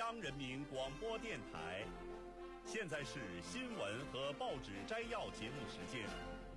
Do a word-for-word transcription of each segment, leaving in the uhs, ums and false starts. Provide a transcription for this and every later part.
央人民广播电台。现在是新闻和报纸摘要节目时间。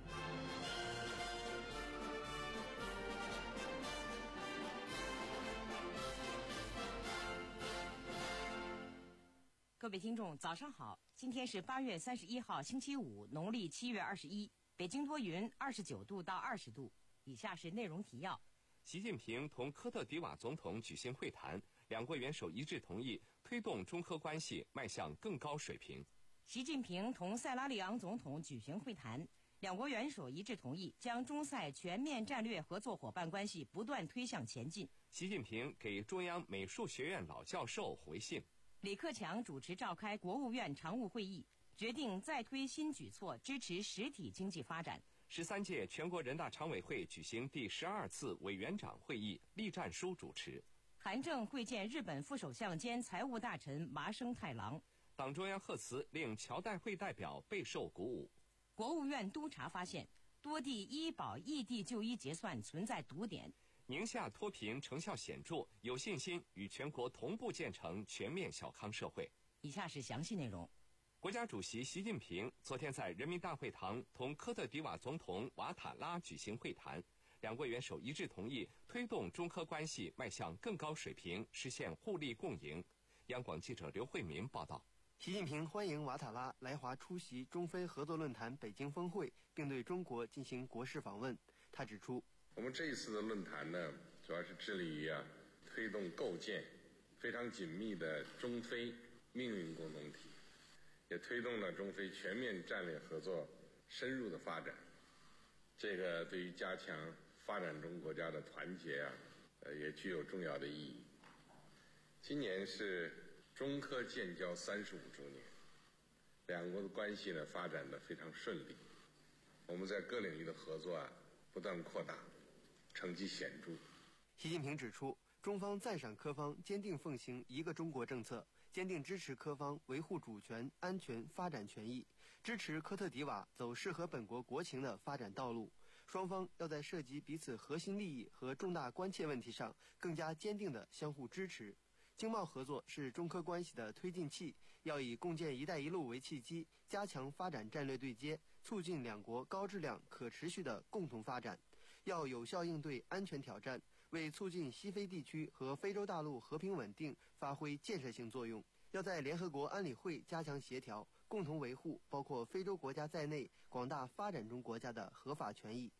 各位听众，早上好！今天是八月三十一号，星期五，农历七月二十一。北京多云，二十九度到二十度。以下是内容提要： 习近平同科特迪瓦总统举行会谈，两国元首一致同意推动中科关系迈向更高水平。 习近平同塞拉利昂总统举行会谈，两国元首一致同意将中塞全面战略合作伙伴关系不断推向前进。 习近平给中央美术学院老教授回信。 李克强主持召开国务院常务会议，决定再推新举措，支持实体经济发展。 十三届全国人大常委会举行第十二次委员长会议，栗战书主持。 韩正会见日本副首相兼财务大臣麻生太郎。 党中央贺词令侨代会代表备受鼓舞。 国务院督查发现，多地医保异地就医结算存在堵点。 宁夏脱贫成效显著，有信心与全国同步建成全面小康社会。 以下是详细内容。 国家主席习近平昨天在人民大会堂同科特迪瓦总统瓦塔拉举行会谈，两国元首一致同意推动中科关系迈向更高水平，实现互利共赢。央广记者刘慧民报道。 习近平欢迎瓦塔拉来华出席中非合作论坛北京峰会，并对中国进行国事访问。他指出， 我们这一次的论坛呢，主要是致力于啊推动构建非常紧密的中非命运共同体，也推动了中非全面战略合作深入的发展。这个对于加强发展中国家的团结啊，呃，也具有重要的意义。今年是中科建交三十五周年，两国的关系呢发展的非常顺利，我们在各领域的合作啊不断扩大，成绩显著。 习近平指出，中方赞赏科方坚定奉行一个中国政策，坚定支持科方维护主权、安全、发展权益，支持科特迪瓦走适合本国国情的发展道路。双方要在涉及彼此核心利益和重大关切问题上更加坚定地相互支持。经贸合作是中科关系的推进器，要以共建“一带一路”为契机，加强发展战略对接，促进两国高质量、可持续的共同发展。要有效应对安全挑战，为促进西非地区和非洲大陆和平稳定发挥建设性作用。要在联合国安理会加强协调，共同维护包括非洲国家在内广大发展中国家的合法权益。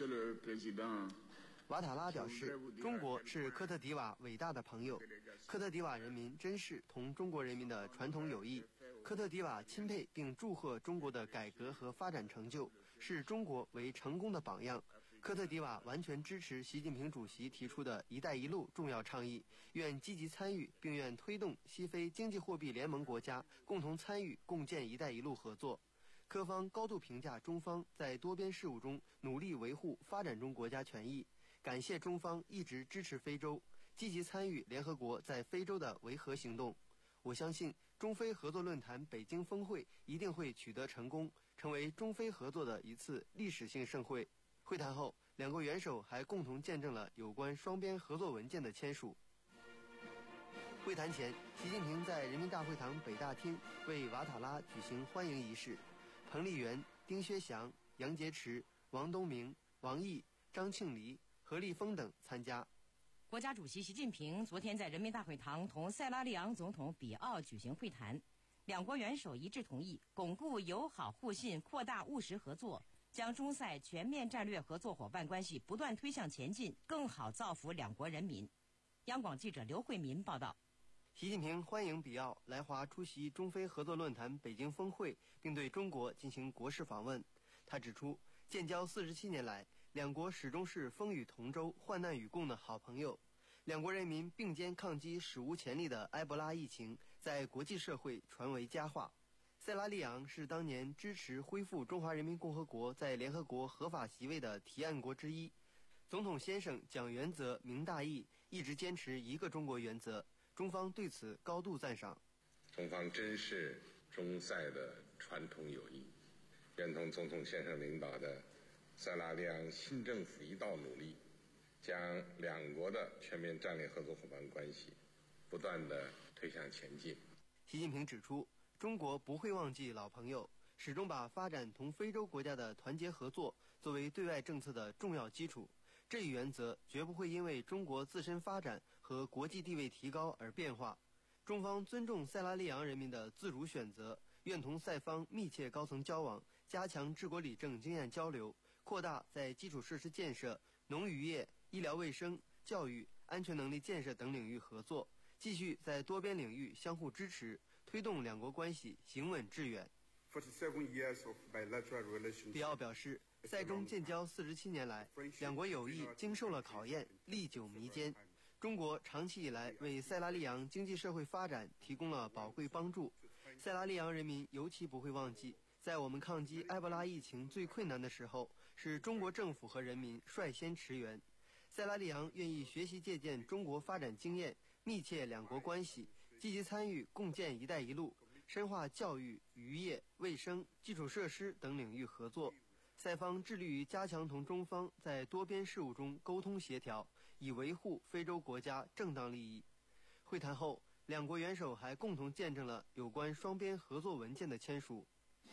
瓦塔拉表示，中国是科特迪瓦伟大的朋友，科特迪瓦人民珍视同中国人民的传统友谊，科特迪瓦钦佩并祝贺中国的改革和发展成就，视中国为成功的榜样。科特迪瓦完全支持习近平主席提出的一带一路重要倡议，愿积极参与，并愿推动西非经济货币联盟国家共同参与共建一带一路合作。科方高度评价中方在多边事务中努力维护发展中国家权益，感谢中方一直支持非洲，积极参与联合国在非洲的维和行动。我相信中非合作论坛北京峰会一定会取得成功，成为中非合作的一次历史性盛会。会谈后，两国元首还共同见证了有关双边合作文件的签署。会谈前，习近平在人民大会堂北大厅为瓦塔拉举行欢迎仪式，彭丽媛、丁薛祥、杨洁篪、王东明、王毅、张庆黎、何立峰等参加。 国家主席习近平昨天在人民大会堂同塞拉利昂总统比奥举行会谈，两国元首一致同意巩固友好互信，扩大务实合作，将中塞全面战略合作伙伴关系不断推向前进，更好造福两国人民。央广记者刘慧民报道。 习近平欢迎比奥来华出席中非合作论坛北京峰会，并对中国进行国事访问。他指出，建交四十七年来，两国始终是风雨同舟、患难与共的好朋友。两国人民并肩抗击史无前例的埃博拉疫情，在国际社会传为佳话。塞拉利昂是当年支持恢复中华人民共和国在联合国合法席位的提案国之一。总统先生讲原则、明大义，一直坚持一个中国原则，中方对此高度赞赏。 中方珍视中塞的传统友谊，愿同总统先生领导的塞拉利昂新政府一道努力，将两国的全面战略合作伙伴关系不断地推向前进。 习近平指出，中国不会忘记老朋友，始终把发展同非洲国家的团结合作作为对外政策的重要基础。这一原则绝不会因为中国自身发展和国际地位提高而变化。中方尊重塞拉利昂人民的自主选择，愿同塞方密切高层交往，加强治国理政经验交流，扩大在基础设施建设、农渔业、医疗卫生、教育、安全能力建设等领域合作，继续在多边领域相互支持，推动两国关系行稳致远。比奥表示，塞中建交四十七年来，两国友谊经受了考验，历久弥坚。中国长期以来为塞拉利昂经济社会发展提供了宝贵帮助，塞拉利昂人民尤其不会忘记，在我们抗击埃博拉疫情最困难的时候，是中国政府和人民率先驰援。塞拉利昂愿意学习借鉴中国发展经验，密切两国关系，积极参与共建“一带一路”，深化教育、渔业、卫生、基础设施等领域合作。塞方致力于加强同中方在多边事务中沟通协调，以维护非洲国家正当利益。会谈后，两国元首还共同见证了有关双边合作文件的签署。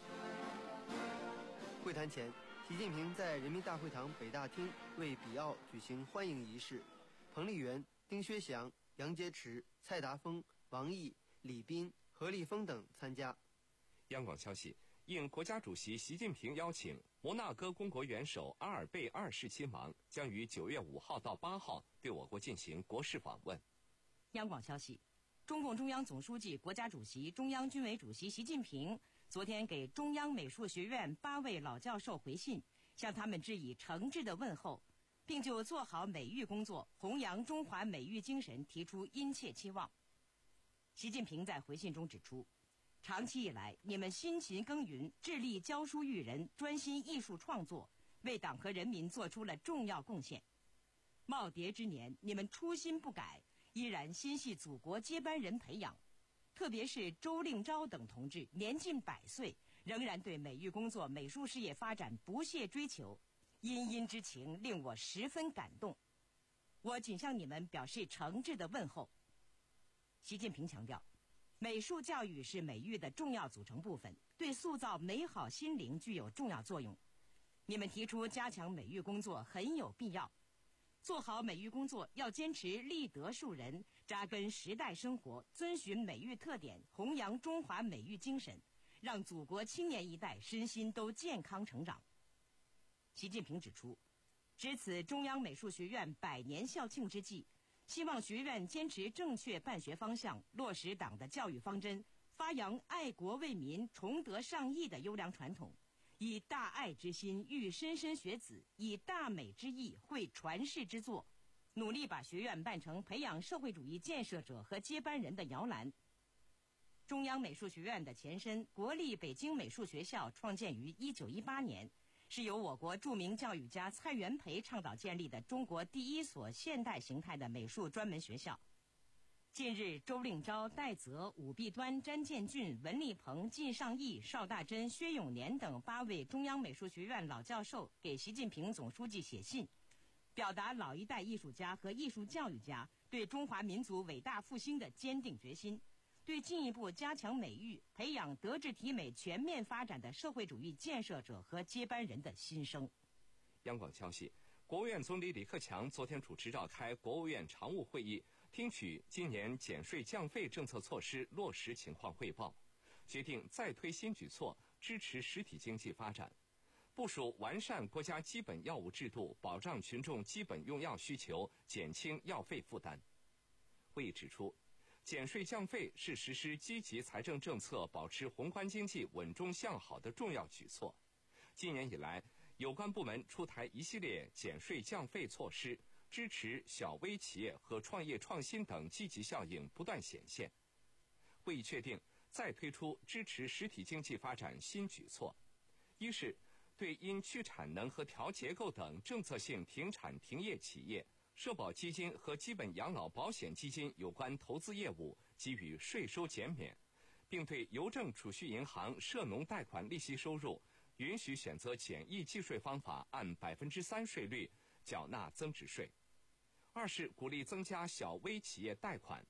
会谈前，习近平在人民大会堂北大厅为比奥举行欢迎仪式，彭丽媛、丁薛祥、杨洁篪、蔡达峰、王毅、李斌、何立峰等参加。 央广消息，应国家主席习近平邀请，摩纳哥公国元首阿尔贝二世亲王将于九月五号到八号对我国进行国事访问。 央广消息，中共中央总书记、国家主席、中央军委主席习近平昨天给中央美术学院八位老教授回信，向他们致以诚挚的问候，并就做好美育工作、弘扬中华美育精神提出殷切期望。习近平在回信中指出，长期以来，你们辛勤耕耘，致力教书育人，专心艺术创作，为党和人民做出了重要贡献。耄耋之年，你们初心不改，依然心系祖国接班人培养。特别是周令钊等同志年近百岁，仍然对美育工作、美术事业发展不懈追求，殷殷之情令我十分感动。我谨向你们表示诚挚的问候。习近平强调，美术教育是美育的重要组成部分，对塑造美好心灵具有重要作用。你们提出加强美育工作很有必要。做好美育工作要坚持立德树人，扎根时代生活，遵循美育特点，弘扬中华美育精神，让祖国青年一代身心都健康成长。习近平指出，值此中央美术学院百年校庆之际，希望学院坚持正确办学方向，落实党的教育方针，发扬爱国为民、崇德尚义的优良传统，以大爱之心育莘莘学子，以大美之意绘传世之作，努力把学院办成培养社会主义建设者和接班人的摇篮。中央美术学院的前身国立北京美术学校创建于一九一八年，是由我国著名教育家蔡元培倡导建立的中国第一所现代形态的美术专门学校。近日，周令钊、戴泽、武必端、詹建俊、文立鹏、靳尚义、邵大珍、薛永年等八位中央美术学院老教授给习近平总书记写信，表达老一代艺术家和艺术教育家对中华民族伟大复兴的坚定决心，对进一步加强美育、培养德智体美全面发展的社会主义建设者和接班人的心声。 央广消息，国务院总理李克强昨天主持召开国务院常务会议，听取今年减税降费政策措施落实情况汇报，决定再推新举措，支持实体经济发展，部署完善国家基本药物制度，保障群众基本用药需求，减轻药费负担。会议指出，减税降费是实施积极财政政策、保持宏观经济稳中向好的重要举措。今年以来，有关部门出台一系列减税降费措施，支持小微企业和创业创新等积极效应不断显现。会议确定再推出支持实体经济发展新举措，一是对因去产能和调结构等政策性停产停业企业，社保基金和基本养老保险基金有关投资业务给予税收减免，并对邮政储蓄银行涉农贷款利息收入允许选择简易计税方法，按百分之三税率缴纳增值税。二是鼓励增加小微企业贷款，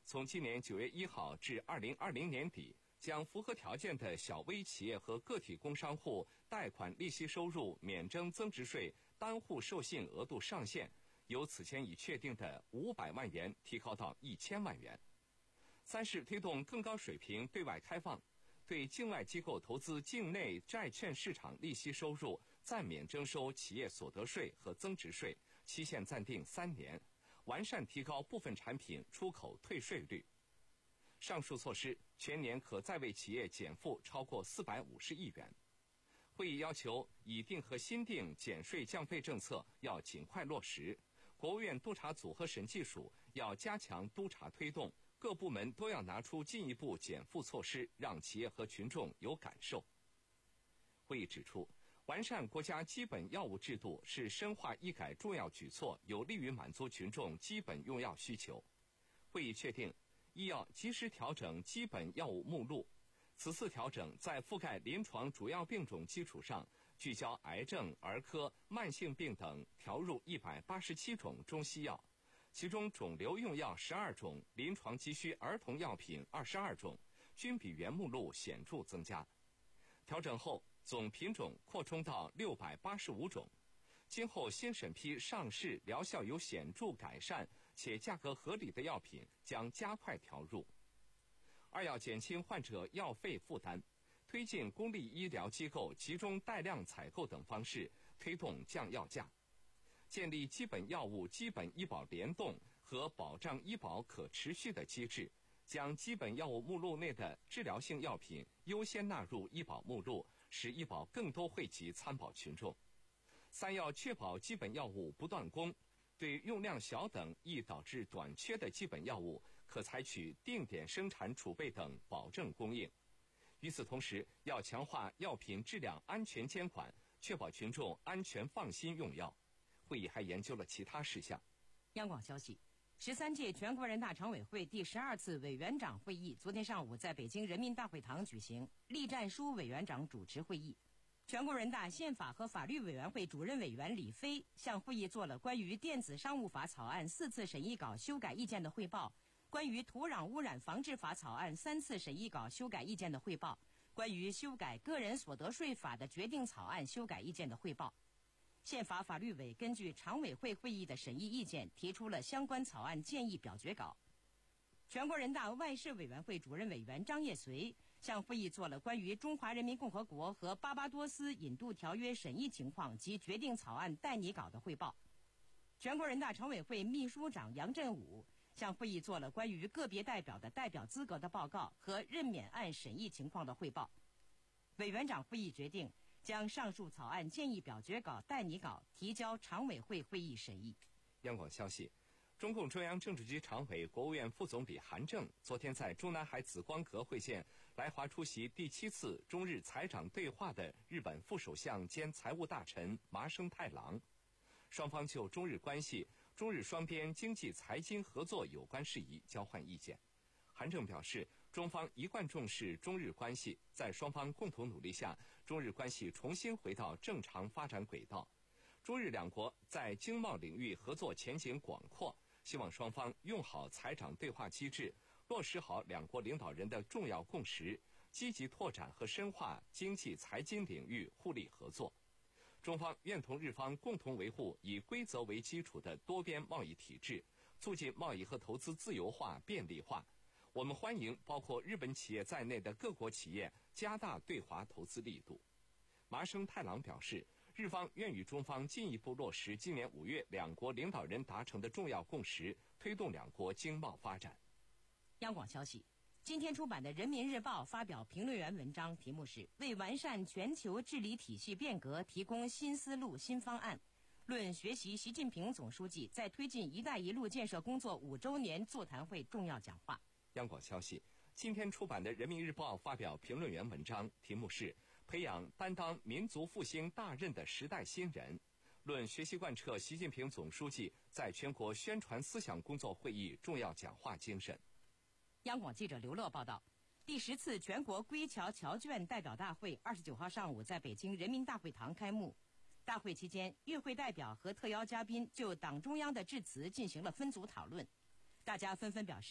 从今年九月一号至二零二零年底，将符合条件的小微企业和个体工商户贷款利息收入免征增值税单户授信额度上限，由此前已确定的五百万元提高到一千万元。三是推动更高水平对外开放，对境外机构投资境内债券市场利息收入暂免征收企业所得税和增值税，期限暂定三年，完善提高部分产品出口退税率。上述措施全年可再为企业减负超过四百五十亿元。会议要求已定和新定减税降费政策要尽快落实，国务院督查组和审计署要加强督查推动，各部门都要拿出进一步减负措施，让企业和群众有感受。会议指出，完善国家基本药物制度是深化医改重要举措，有利于满足群众基本用药需求。会议确定，医药及时调整基本药物目录，此次调整在覆盖临床主要病种基础上，聚焦癌症、儿科、慢性病等，调入一百八十七种中西药，其中肿瘤用药十二种，临床急需儿童药品二十二种，均比原目录显著增加。调整后，总品种扩充到六百八十五种。今后新审批上市疗效有显著改善且价格合理的药品将加快调入。二要减轻患者药费负担，推进公立医疗机构集中带量采购等方式推动降药价，建立基本药物基本医保联动和保障医保可持续的机制，将基本药物目录内的治疗性药品优先纳入医保目录，使医保更多惠及参保群众。三要确保基本药物不断供，对用量小等易导致短缺的基本药物，可采取定点生产储备等保证供应。与此同时，要强化药品质量安全监管，确保群众安全放心用药。会议还研究了其他事项。 央广消息，十三届全国人大常委会第十二次委员长会议昨天上午在北京人民大会堂举行，栗战书委员长主持会议。全国人大宪法和法律委员会主任委员李飞向会议做了关于电子商务法草案四次审议稿修改意见的汇报，关于土壤污染防治法草案三次审议稿修改意见的汇报，关于修改个人所得税法的决定草案修改意见的汇报。宪法法律委根据常委会会议的审议意见，提出了相关草案建议表决稿。全国人大外事委员会主任委员张业遂向会议做了关于中华人民共和国和巴巴多斯引渡条约审议情况及决定草案待拟稿的汇报。全国人大常委会秘书长杨振武向会议做了关于个别代表的代表资格的报告和任免案审议情况的汇报。委员长会议决定将上述草案建议表决稿待拟稿提交常委会会议审议。 央广消息，中共中央政治局常委、国务院副总理韩正昨天在中南海紫光阁会见来华出席第七次中日财长对话的日本副首相兼财务大臣麻生太郎，双方就中日关系、中日双边经济财经合作有关事宜交换意见。韩正表示，中方一贯重视中日关系，在双方共同努力下，中日关系重新回到正常发展轨道。中日两国在经贸领域合作前景广阔，希望双方用好财长对话机制，落实好两国领导人的重要共识，积极拓展和深化经济财经领域互利合作。中方愿同日方共同维护以规则为基础的多边贸易体制，促进贸易和投资自由化便利化。我们欢迎包括日本企业在内的各国企业加大对华投资力度。麻生太郎表示，日方愿与中方进一步落实今年五月两国领导人达成的重要共识，推动两国经贸发展。 央广消息，今天出版的《人民日报》发表评论员文章，题目是为完善全球治理体系变革提供新思路新方案，论学习习近平总书记在推进“一带一路”建设工作五周年座谈会重要讲话。 央广消息，今天出版的《人民日报》发表评论员文章，题目是培养担当民族复兴大任的时代新人，论学习贯彻习近平总书记在全国宣传思想工作会议重要讲话精神。 央广记者刘乐报道，第十次全国归侨侨眷代表大会二十九号上午在北京人民大会堂开幕。大会期间，与会代表和特邀嘉宾就党中央的致辞进行了分组讨论。大家纷纷表示，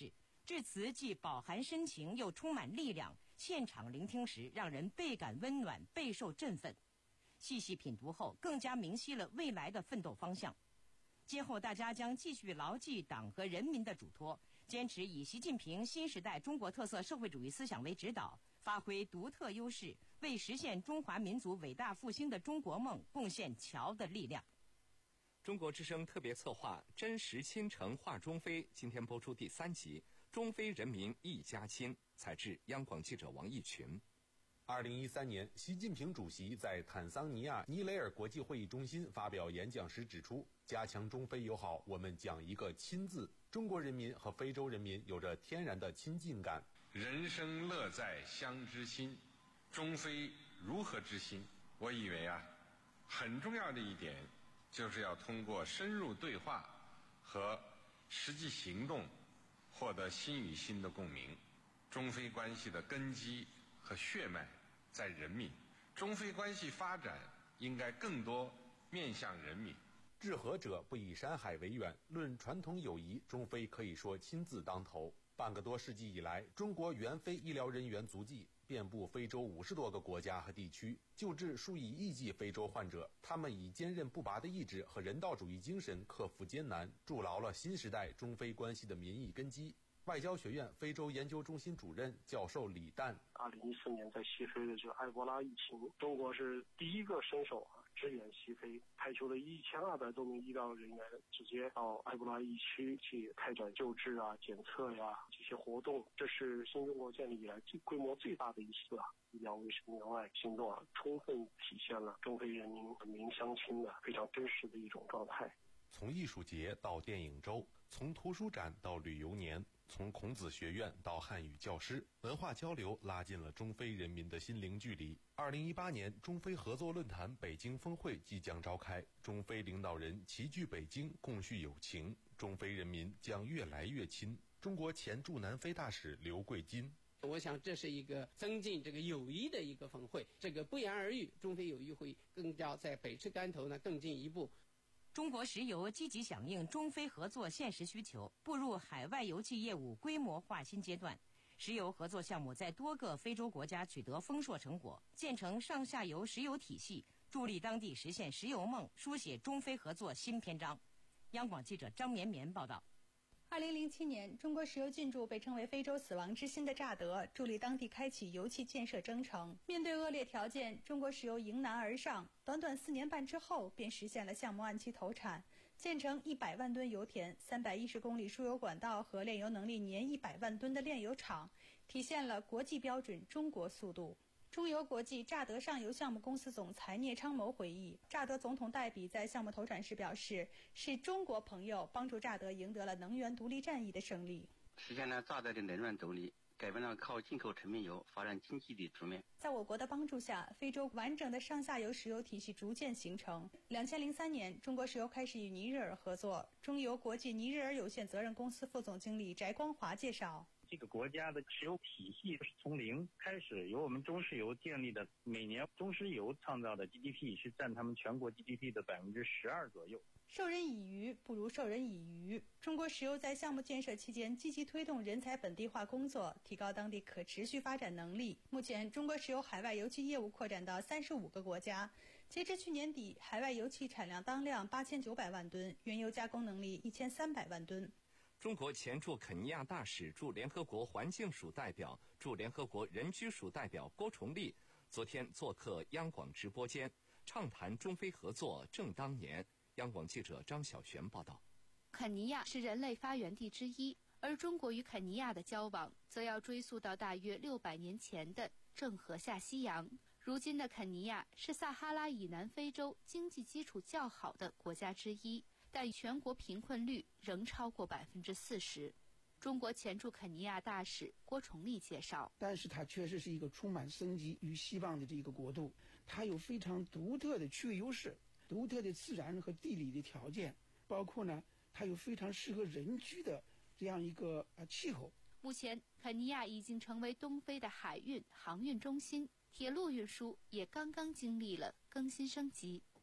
致辞既饱含深情又充满力量，现场聆听时让人倍感温暖，备受振奋。细细品读后，更加明晰了未来的奋斗方向。今后大家将继续牢记党和人民的嘱托，坚持以习近平新时代中国特色社会主义思想为指导，发挥独特优势，为实现中华民族伟大复兴的中国梦贡献侨的力量。 中国之声特别策划《真实亲诚话中非》今天播出第三集，中非人民一家亲。采制央广记者王义群。 二零一三年，习近平主席在坦桑尼亚尼雷尔国际会议中心发表演讲时指出，加强中非友好，我们讲一个亲字。中国人民和非洲人民有着天然的亲近感。 人生乐在乡之心，中非如何之心？我以为啊，很重要的一点就是要通过深入对话和实际行动，获得心与心的共鸣。中非关系的根基和血脉在人民，中非关系发展应该更多面向人民。 治和者不以山海为远，论传统友谊，中非可以说亲自当头。半个多世纪以来，中国援非医疗人员足迹遍布非洲五十多个国家和地区，救治数以亿计非洲患者。他们以坚韧不拔的意志和人道主义精神克服艰难，筑牢了新时代中非关系的民意根基。外交学院非洲研究中心主任教授李诞： 二零一四年在西非的这个埃博拉疫情，中国是第一个伸手啊支援西非，派出了一千二百多名医疗人员直接到埃博拉疫区去开展救治啊、检测呀这些活动。这是新中国建立以来最规模最大的一次啊医疗卫生援外行动啊，充分体现了中非人民民民相亲的非常真实的一种状态。 从艺术节到电影周，从图书展到旅游年，从孔子学院到汉语教师，文化交流拉近了中非人民的心灵距离。二零一八年中非合作论坛北京峰会即将召开，中非领导人齐聚北京，共叙友情，中非人民将越来越亲。中国前驻南非大使刘桂金： 我想这是一个增进这个友谊的一个峰会，这个不言而喻，中非友谊会更加在北赤竿头呢更进一步。 中国石油积极响应中非合作现实需求，步入海外油气业务规模化新阶段。石油合作项目在多个非洲国家取得丰硕成果，建成上下游石油体系，助力当地实现石油梦，书写中非合作新篇章。央广记者张绵绵报道。 二零零七年，中国石油进驻被称为非洲死亡之心的乍得，助力当地开启油气建设征程。面对恶劣条件，中国石油迎难而上，短短四年半之后便实现了项目按期投产，建成一百万吨油田、三百一十公里输油管道和炼油能力年一百万吨的炼油厂，体现了国际标准中国速度。中油国际乍得上游项目公司总裁聂昌谋回忆，乍得总统代笔在项目投产时表示，是中国朋友帮助乍得赢得了能源独立战役的胜利， 实现了乍得的能源独立，改变了靠进口成品油发展经济的局面。 在我国的帮助下，非洲完整的上下游石油体系逐渐形成。两千零三年，中国石油开始与尼日尔合作。中油国际尼日尔有限责任公司副总经理翟光华介绍， 这个国家的石油体系是从零开始，由我们中石油建立的，每年中石油创造的 G D P 是占他们全国 G D P 的百分之十二左右。 授人以鱼不如授人以渔。中国石油在项目建设期间积极推动人才本地化工作，提高当地可持续发展能力。目前，中国石油海外油气业务扩展到三十五个国家。截至去年底，海外油气产量当量八千九百万吨，原油加工能力一千三百万吨。 中国前驻肯尼亚大使、驻联合国环境署代表、驻联合国人居署代表郭崇利昨天做客央广直播间，畅谈中非合作正当年。央广记者张小璇报道。 肯尼亚是人类发源地之一，而中国与肯尼亚的交往则要追溯到大约六百年前的郑和下西洋。如今的肯尼亚是撒哈拉以南非洲经济基础较好的国家之一，但全国贫困率仍超过百分之四十。中国前驻肯尼亚大使郭崇利介绍， 但是它确实是一个充满生机与希望的这个国度，它有非常独特的区域优势，独特的自然和地理的条件，包括呢，它有非常适合人居的这样一个呃气候。 目前，肯尼亚已经成为东非的海运、航运中心，铁路运输也刚刚经历了更新升级。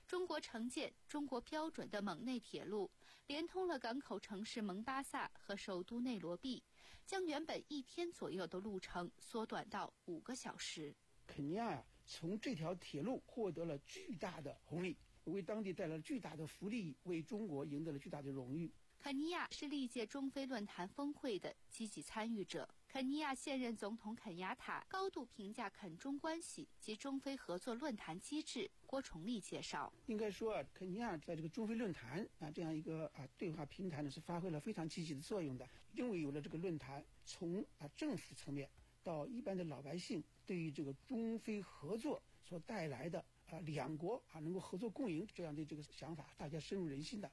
中国承建、中国标准的蒙内铁路，连通了港口城市蒙巴萨和首都内罗毕，将原本一天左右的路程缩短到五个小时。 肯尼亚从这条铁路获得了巨大的红利，为当地带来了巨大的福利，为中国赢得了巨大的荣誉。 肯尼亚是历届中非论坛峰会的积极参与者。肯尼亚现任总统肯亚塔高度评价肯中关系及中非合作论坛机制。郭崇立介绍， 应该说啊，肯尼亚在这个中非论坛啊这样一个啊对话平台呢，是发挥了非常积极的作用的。因为有了这个论坛，从啊政府层面到一般的老百姓，对于这个中非合作所带来的啊两国啊能够合作共赢这样的这个想法，大家深入人心的。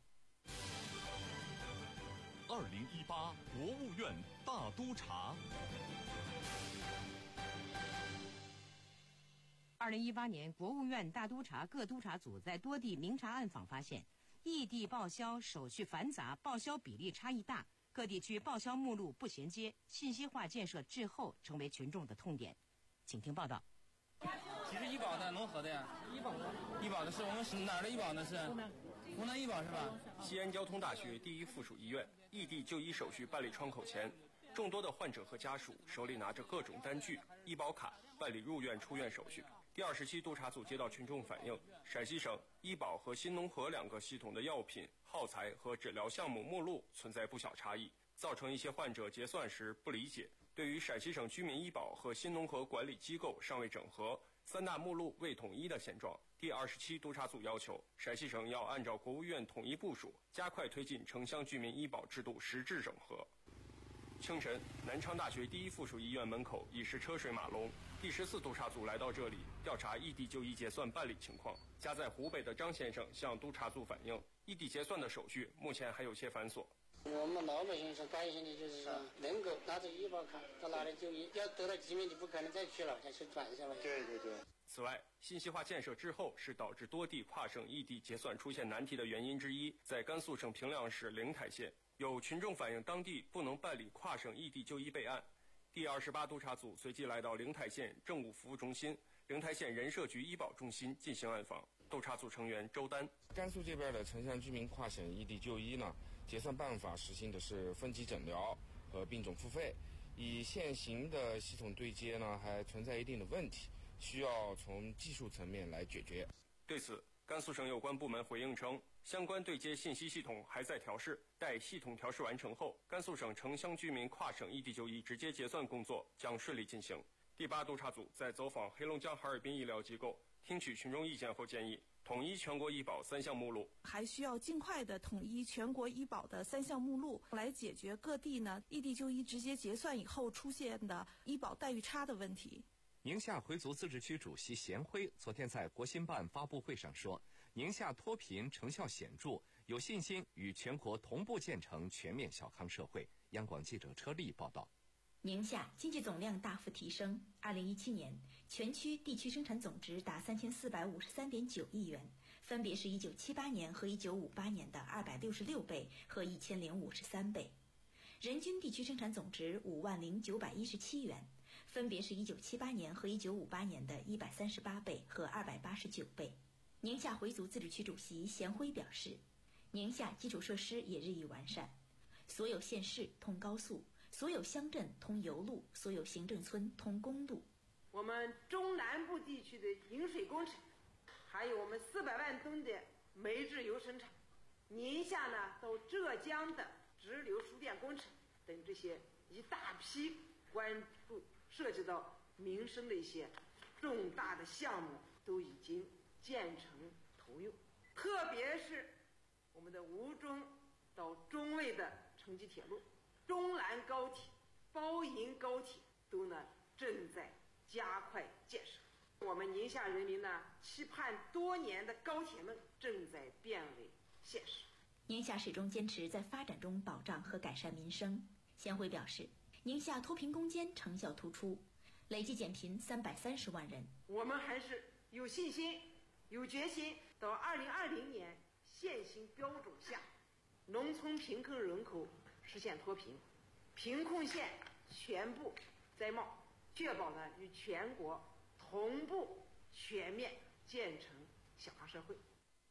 二零一八国务院大督查。 二零一八年，国务院大督查各督查组在多地明察暗访发现，异地报销手续繁杂，报销比例差异大，各地区报销目录不衔接，信息化建设滞后，成为群众的痛点。请听报道。 其实医保的农合的呀，医保的，医保的是我们是哪儿的医保呢？是湖南，湖南医保是吧？ 西安交通大学第一附属医院异地就医手续办理窗口前，众多的患者和家属手里拿着各种单据、医保卡办理入院出院手续。第二十七督查组接到群众反映，陕西省医保和新农合两个系统的药品、耗材和诊疗项目目录存在不小差异，造成一些患者结算时不理解。对于陕西省居民医保和新农合管理机构尚未整合，三大目录未统一的现状，第二十七督查组要求陕西省要按照国务院统一部署，加快推进城乡居民医保制度实质整合。清晨，南昌大学第一附属医院门口已是车水马龙。第十四督查组来到这里调查异地就医结算办理情况。家在湖北的张先生向督查组反映，异地结算的手续目前还有些繁琐。 我们老百姓是关心的就是说，能够拿着医保卡到哪里就医，要得了疾病就不可能再去了，再去转下来。对对对。 此外，信息化建设滞后是导致多地跨省异地结算出现难题的原因之一。在甘肃省平凉市灵台县，有群众反映当地不能办理跨省异地就医备案。第二十八督查组随即来到灵台县政务服务中心、灵台县人社局医保中心进行暗访。督查组成员周丹， 甘肃这边的城乡居民跨省异地就医呢，结算办法实行的是分级诊疗和病种付费，以现行的系统对接呢，还存在一定的问题，需要从技术层面来解决。 对此，甘肃省有关部门回应称，相关对接信息系统还在调试，待系统调试完成后，甘肃省城乡居民跨省异地就医直接结算工作将顺利进行。第八督查组在走访黑龙江哈尔滨医疗机构，听取群众意见后建议，统一全国医保三项目录， 还需要尽快的统一全国医保的三项目录，来解决各地呢异地就医直接结算以后出现的医保待遇差的问题。 宁夏回族自治区主席贤辉昨天在国新办发布会上说，宁夏脱贫成效显著，有信心与全国同步建成全面小康社会。央广记者车丽报道。 宁夏经济总量大幅提升，二零一七年全区地区生产总值达三千四百五十三点九亿元，分别是一九七八年和一九五八年的二百六十六倍和一千零五十三倍。人均地区生产总值五万零九百一十七元，分别是一九七八年和一九五八年的一百三十八倍和二百八十九倍。宁夏回族自治区主席贤辉表示，宁夏基础设施也日益完善，所有县市通高速，所有乡镇通油路，所有行政村通公路。 我们中南部地区的引水工程，还有我们四百万吨的煤制油生产，宁夏呢到浙江的直流输电工程等这些一大批关注涉及到民生的一些重大的项目都已经建成投用，特别是我们的吴中到中卫的城际铁路、中南高铁、包银高铁都呢正在加快建设。我们宁夏人民呢期盼多年的高铁梦正在变为现实。 宁夏始终坚持在发展中保障和改善民生。贤辉表示，宁夏脱贫攻坚成效突出，累计减贫三百三十万人。 我们还是有信心、有决心，到二零二零年现行标准下，农村贫困人口实现脱贫，贫困县全部摘帽，确保呢与全国同步全面建成小康社会。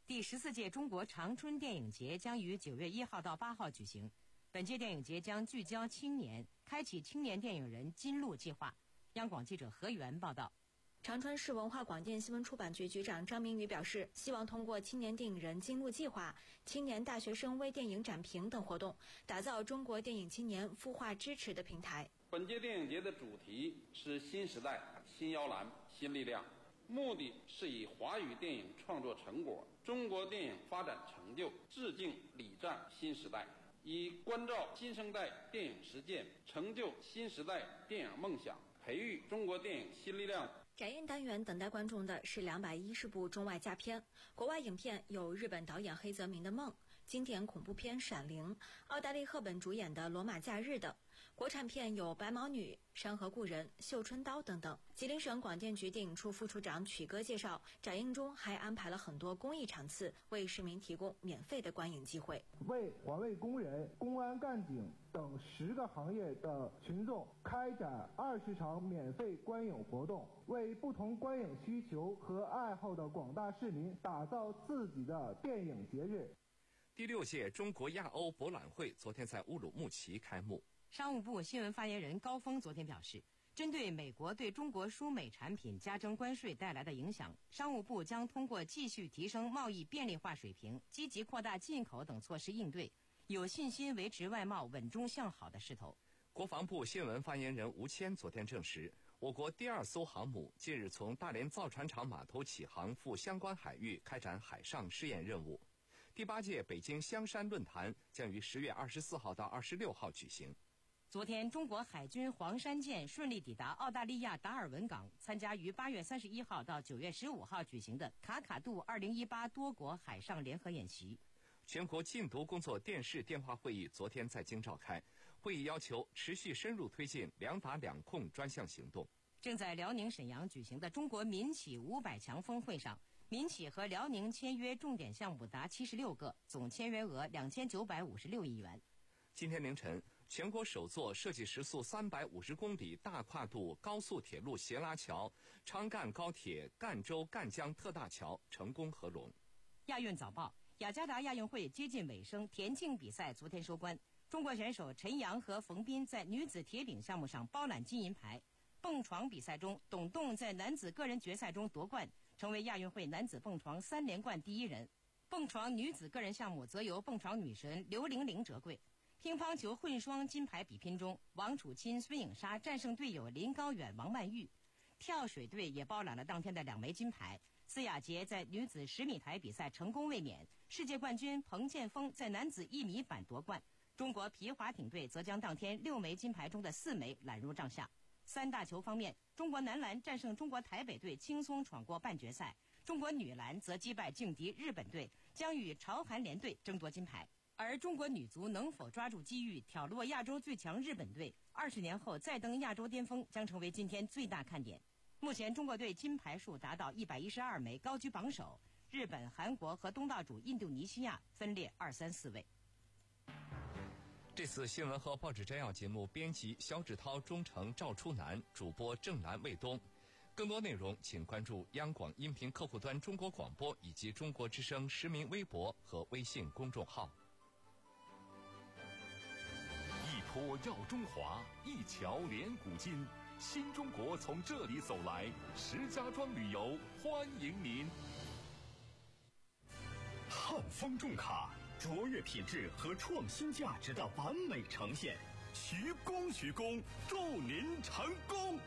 第十四届中国长春电影节将于九月一号到八号举行。本届电影节将聚焦青年，开启青年电影人金鹿计划。央广记者何源报道。 长春市文化广电新闻出版局局长张明宇表示，希望通过青年电影人金鹿计划、青年大学生微电影展评等活动，打造中国电影青年孵化支持的平台。 本届电影节的主题是新时代、新摇篮、新力量，目的是以华语电影创作成果、中国电影发展成就致敬礼赞新时代，以关照新生代电影实践，成就新时代电影梦想，培育中国电影新力量。 展映单元等待观众的是两百一十部中外佳片，国外影片有日本导演黑泽明的《梦》，经典恐怖片《闪灵》，奥黛丽·赫本主演的《罗马假日》等。国产片有《白毛女》、《山河故人》、《绣春刀》等等。吉林省广电局电影处副处长曲哥介绍，展映中还安排了很多公益场次，为市民提供免费的观影机会。 为环卫工人、公安干警等十个行业的群众开展二十场免费观影活动，为不同观影需求和爱好的广大市民打造自己的电影节日。 第六届中国亚欧博览会昨天在乌鲁木齐开幕。 商务部新闻发言人高峰昨天表示，针对美国对中国输美产品加征关税带来的影响，商务部将通过继续提升贸易便利化水平、积极扩大进口等措施应对，有信心维持外贸稳中向好的势头。 国防部新闻发言人吴谦昨天证实，我国第二艘航母近日从大连造船厂码头起航赴相关海域开展海上试验任务。第八届北京香山论坛将于十月二十四号到二十六号举行。 昨天，中国海军黄山舰顺利抵达澳大利亚达尔文港，参加于八月三十一号到九月十五号举行的卡卡杜二零一八多国海上联合演习。 全国禁毒工作电视电话会议昨天在京召开，会议要求持续深入推进两打两控专项行动。 正在辽宁沈阳举行的中国民企五百强峰会上，民企和辽宁签约重点项目达七十六个，总签约额两千九百五十六亿元。 今天凌晨，全国首座设计时速三百五十公里大跨度高速铁路斜拉桥——昌赣高铁赣州赣江特大桥成功合龙。 亚运早报：雅加达亚运会接近尾声，田径比赛昨天收官。中国选手陈阳和冯彬在女子铁饼项目上包揽金银牌。蹦床比赛中，董栋在男子个人决赛中夺冠，成为亚运会男子蹦床三连冠第一人。蹦床女子个人项目则由蹦床女神刘玲玲折桂。乒乓球混双金牌比拼中，王楚钦、孙颖莎战胜队友林高远、王曼玉。跳水队也包揽了当天的两枚金牌。司雅洁在女子十米台比赛成功卫冕，世界冠军彭建锋在男子一米板夺冠。中国皮划艇队则将当天六枚金牌中的四枚揽入帐下。三大球方面，中国男篮战胜中国台北队，轻松闯过半决赛；中国女篮则击败劲敌日本队，将与朝韩联队争夺金牌。而中国女足能否抓住机遇挑落亚洲最强日本队，二十年后再登亚洲巅峰，将成为今天最大看点。目前中国队金牌数达到一百一十二枚，高居榜首。日本、韩国和东道主印度尼西亚分列二三四位。 这次新闻和报纸摘要节目编辑肖志涛、钟诚、赵初南，主播郑南、卫东。更多内容请关注央广音频客户端中国广播以及中国之声实名微博和微信公众号。 一坡耀中华，一桥连古今，新中国从这里走来。石家庄旅游欢迎您。 汉方重卡，卓越品质和创新价值的完美呈现。徐工，徐工，祝您成功！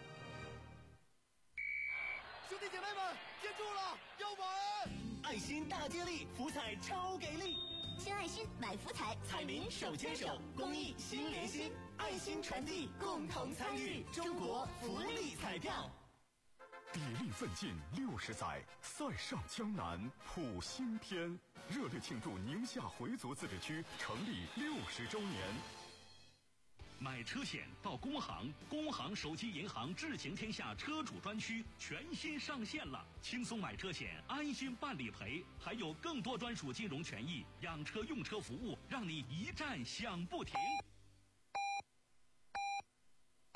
兄弟姐妹们，接住了，要稳！ 爱心大接力，福彩超给力！ 献爱心，买福彩， 彩民手牵手，公益心连心，爱心传递，共同参与，中国福利彩票。 砥砺奋进六十载，赛上江南谱新篇。热烈庆祝宁夏回族自治区成立六十周年。 买车险到工行，工行手机银行智行天下车主专区全新上线了，轻松买车险，安心办理赔，还有更多专属金融权益，养车用车服务，让你一站享不停。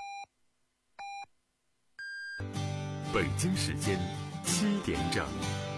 北京时间七点整。